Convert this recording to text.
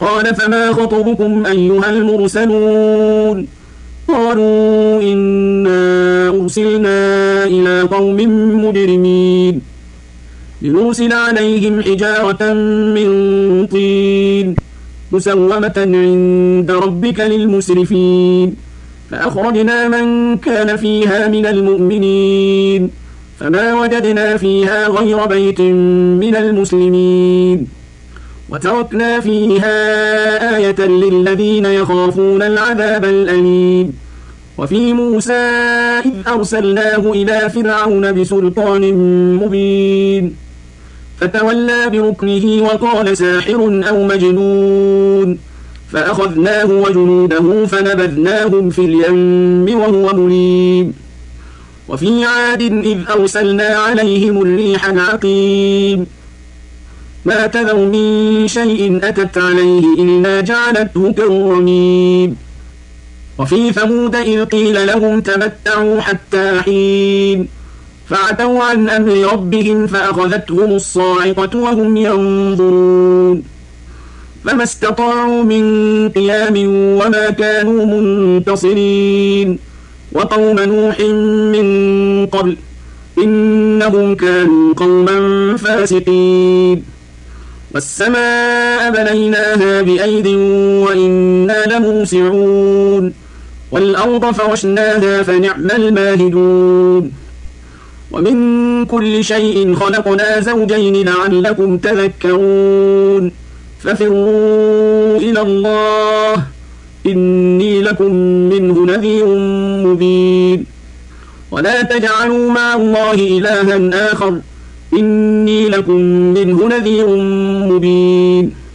قال فما خطبكم أيها المرسلون قالوا إنا أرسلنا إلى قوم مجرمين لنرسل عليهم حجارة من طين مسومة عند ربك للمسرفين فأخرجنا من كان فيها من المؤمنين فما وجدنا فيها غير بيت من المسلمين وتركنا فيها آية للذين يخافون العذاب الأليم وفي موسى إذ أرسلناه إلى فرعون بسلطان مبين فتولى بركنه وقال ساحر أو مجنون فأخذناه وجنوده فنبذناهم في اليم وهو مليم وفي عاد إذ أرسلنا عليهم الريح العقيم ما تذر من شيء أتت عليه إلا جعلته كالرميم وفي ثمود إذ قيل لهم تمتعوا حتى حين فعتوا عن أمر ربهم فأخذتهم الصاعقة وهم ينظرون فما استطاعوا من قيام وما كانوا منتصرين وقوم نوح من قبل إنهم كانوا قوما فاسقين والسماء بنيناها بأيد وإنا لموسعون والأرض فرشناها فنعم الماهدون ومن كل شيء خلقنا زوجين لعلكم تذكرون ففروا إلى الله إني لكم منه نذير مبين ولا تجعلوا مع الله إلها آخر إني لكم منه نذير مبين